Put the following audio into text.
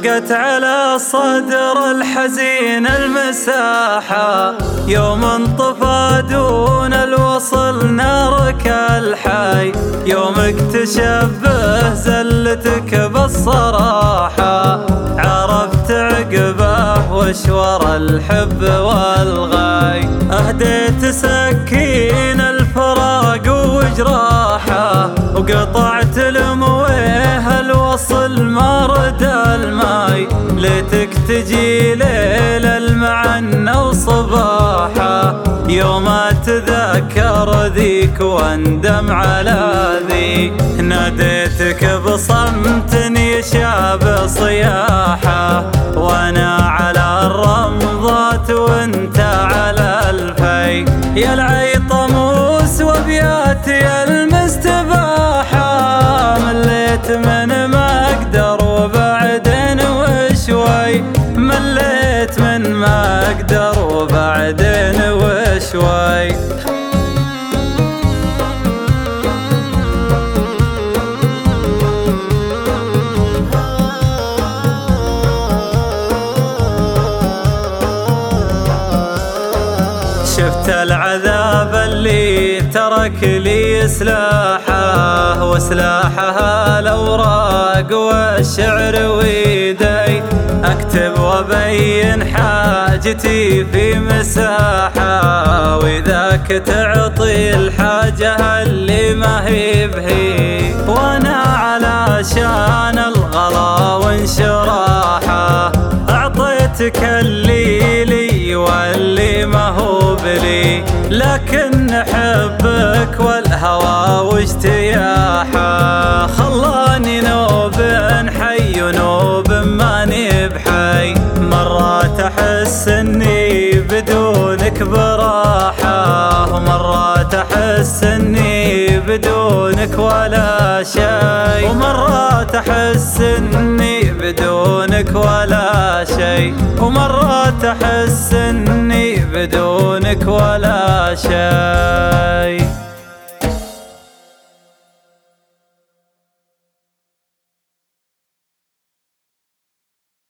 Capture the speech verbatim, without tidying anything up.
ضاقت على الصدر الحزين المساحة يوم انطفى دون الوصل نارك الحي، يوم اكتشف به زلتك بالصراحة عرفت عقبه وشور الحب والغاي. أهديت سكين الفراق وجراحه وقطعت المويه الوصل مرد الماي، ليتك تجي ليل المعنى وصباحه يوم اتذكر ذيك واندم على ذي. ناديتك بصمت يشاب صياحه وانا على الرمضات وانت على الفي، يا العيطموس وبياتي المستباحه مليت من ما اقدر وبعدين وشوي، مليت من ما اقدر وبعدين وشوي. شفت العذاب اللي ترك لي سلاحه وسلاحها الأوراق والشعر ويدي، أكتب وأبين حاجتي في مساحة وذاك تعطي الحاجة اللي ما هي بهي، وأنا علشان الغلا وانشراحه أعطيتك اللي لي واللي ما هو بلي، لكن حبك والهوى واشتياحه خلاني نوب حي ونوب ماني بحي. مرات احس اني بدونك براحه ومرات احس اني بدونك ولا شي، ومرات احس اني بدونك ولا شي، ومرات احس اني بدونك ولا شي.